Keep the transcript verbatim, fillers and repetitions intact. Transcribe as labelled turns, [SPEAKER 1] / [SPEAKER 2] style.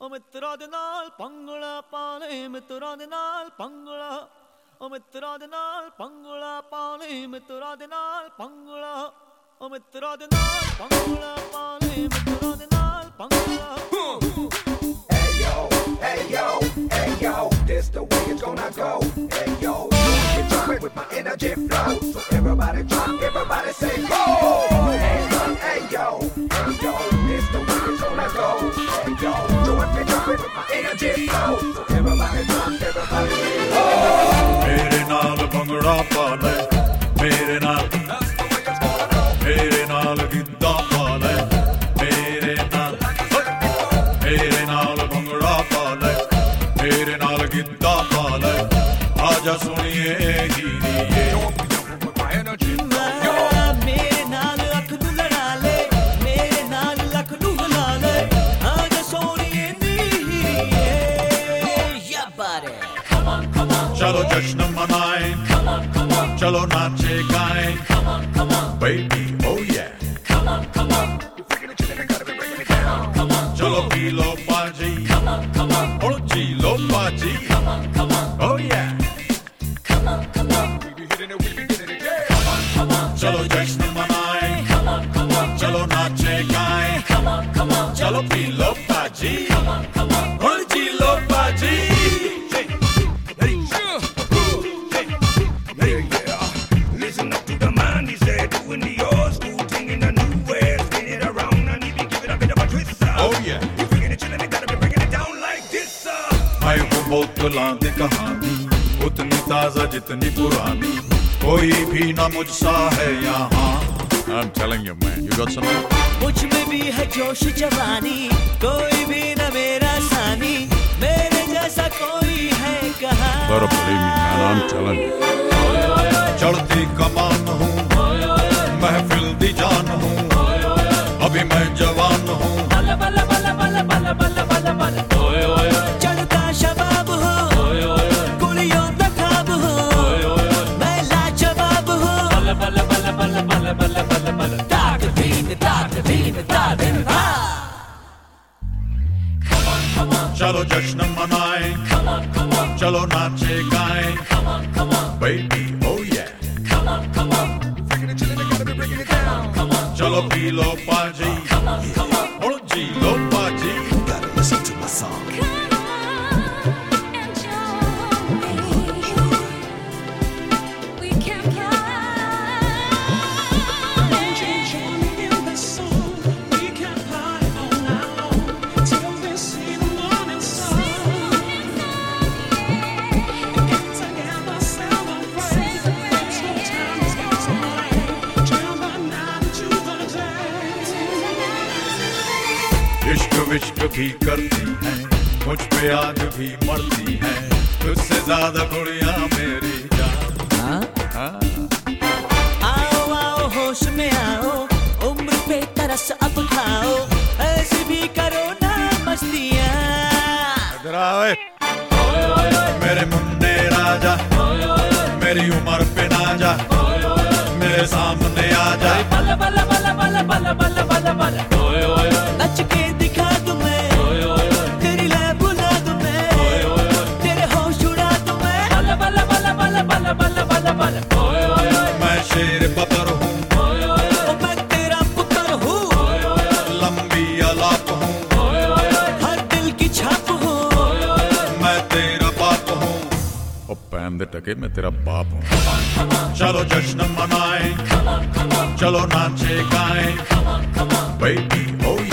[SPEAKER 1] O ਮਿੱਤਰਾਂ ਦੇ ਨਾਲ ਪੰਗਲਾ ਪਾਲੇ ਮਿੱਤਰਾਂ ਦੇ ਨਾਲ ਪੰਗਲਾ O ਮਿੱਤਰਾਂ ਦੇ ਨਾਲ ਪੰਗਲਾ ਪਾਲੇ ਮਿੱਤਰਾਂ ਦੇ ਨਾਲ ਪੰਗਲਾ O ਮਿੱਤਰਾਂ ਦੇ ਨਾਲ ਪੰਗਲਾ ਪਾਲੇ ਮਿੱਤਰਾਂ ਦੇ ਨਾਲ ਪੰਗਲਾ
[SPEAKER 2] Hey yo, hey yo, hey yo, this the way it's gonna go. Hey yo, get jumping with my energy flow. So everybody drop, everybody say go. Hands up, hey yo, hey yo, this the way it's gonna go. Hey yo, jumping, jumping with my energy flow. So everybody drop, everybody say go.
[SPEAKER 3] मेरे नाल भंगड़ा पा ले, मेरे नाल, मेरे नाल गिद्दा पा ले, मेरे नाल, मेरे नाल भंगड़ा पा ले, मेरे नाल गिद्दा पा ले, आजा सुनिए हीरिए।
[SPEAKER 1] मेरे नाल अख नू लड़ा ले, मेरे नाल लख नू हिला ले, आजा सोनिए नी हीरिए। या बारे
[SPEAKER 3] चलो जश्न मनाएं, चलो नाचे गाएं, baby, oh yeah. चलो पी लो पाजी, और जी लो पाजी, oh yeah. चलो जश्न मनाएं, चलो नाचे गाएं, चलो पी लो पाजी, और जी लो पाजी. बोतलां दे कहानी उतनी ताजा जितनी पुरानी कोई भी ना मुझसा है यहाँ. I'm telling you man, you got something?
[SPEAKER 1] मुझ में भी है जोश जवानी, कोई भी ना मेरा सानी, मेरे जैसा कोई है कहाँ.
[SPEAKER 3] Better believe me man, I'm telling you. चढ़ती कमान हूँ, महफिल दी जान हूँ, अभी मैं जवान हूँ.
[SPEAKER 1] बल्ला बल्ला बल्ला बल्ला बल्ला बल्ला बल्ला बल्ला चढ़ता शबाब हो, कुड़ियों दा ख्वाब हो, मैं लाजवाब हो. बल्ला बल्ला बल्ला बल्ला बल्ला बल्ला बल्ला बल्ला दाग दीन दाग दीन दाग दीन.
[SPEAKER 3] चलो जश्न मनाएं, चलो नाचे गाएं, baby, oh yeah. चलो पी लो पाजी, और जी लो पाजी. You gotta listen to my song. इश्क विश्क भी करती हैं, मुझ पे आज भी मरती हैं, तुझसे ज्यादा कुड़ियां मेरी जान.
[SPEAKER 1] आओ आओ होश में आओ, उम्र पे तरस अब खाओ, ऐसी भी करो ना मस्तियाँ.
[SPEAKER 3] इधर आओ मेरे मुन्ने राजा, मेरी उम्र पे ना जा, मेरे सामने आ जा.
[SPEAKER 1] बल्ला बल्ला बल्ला बल्ला बल्ला बल्ला बल्ला बल्ला नच के दिखा तुम्हें, तेरी लै बुला तुम्हें, तेरे होश उड़ा तुम्हें. बल्ला बल्ला बल्ला बल्ला बल्ला बल्ला बल्ला बल्ला
[SPEAKER 3] मैं शेर बबर हूँ,
[SPEAKER 1] मैं तेरा पुत्र हूँ,
[SPEAKER 3] लंबी अलाप हूँ,
[SPEAKER 1] हर दिल की छाप हूँ,
[SPEAKER 3] मैं तेरा बाप हूँ. ओ पैन दे टके मैं तेरा बाप हूँ. चलो जश्न मनाएं, चलो नाचे गाएं, baby, oh yeah.